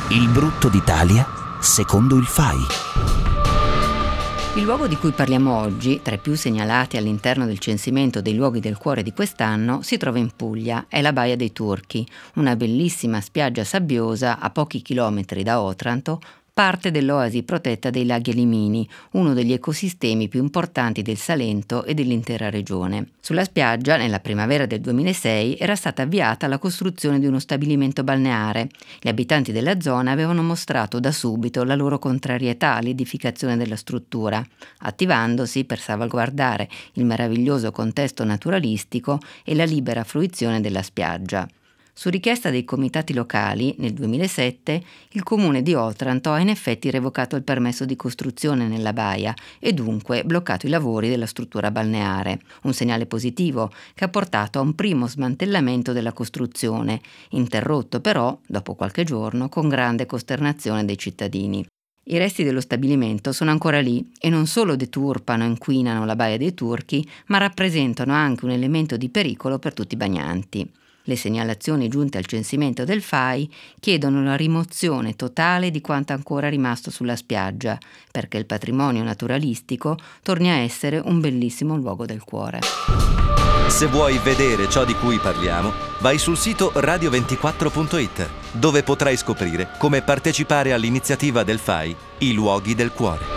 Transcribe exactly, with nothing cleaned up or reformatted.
Il brutto d'Italia secondo il F A I. Il luogo di cui parliamo oggi, tra i più segnalati all'interno del censimento dei luoghi del cuore di quest'anno, si trova in Puglia, è la Baia dei Turchi, una bellissima spiaggia sabbiosa a pochi chilometri da Otranto, parte dell'oasi protetta dei Laghi Elimini, uno degli ecosistemi più importanti del Salento e dell'intera regione. Sulla spiaggia, nella primavera del duemilasei, era stata avviata la costruzione di uno stabilimento balneare. Gli abitanti della zona avevano mostrato da subito la loro contrarietà all'edificazione della struttura, attivandosi per salvaguardare il meraviglioso contesto naturalistico e la libera fruizione della spiaggia. Su richiesta dei comitati locali, nel duemilasette, il comune di Otranto ha in effetti revocato il permesso di costruzione nella baia e dunque bloccato i lavori della struttura balneare. Un segnale positivo che ha portato a un primo smantellamento della costruzione, interrotto però, dopo qualche giorno, con grande costernazione dei cittadini. I resti dello stabilimento sono ancora lì e non solo deturpano e inquinano la Baia dei Turchi, ma rappresentano anche un elemento di pericolo per tutti i bagnanti. Le segnalazioni giunte al censimento del F A I chiedono la rimozione totale di quanto ancora rimasto sulla spiaggia, perché il patrimonio naturalistico torni a essere un bellissimo luogo del cuore. Se vuoi vedere ciò di cui parliamo, vai sul sito radio ventiquattro punto it, dove potrai scoprire come partecipare all'iniziativa del F A I, I luoghi del cuore.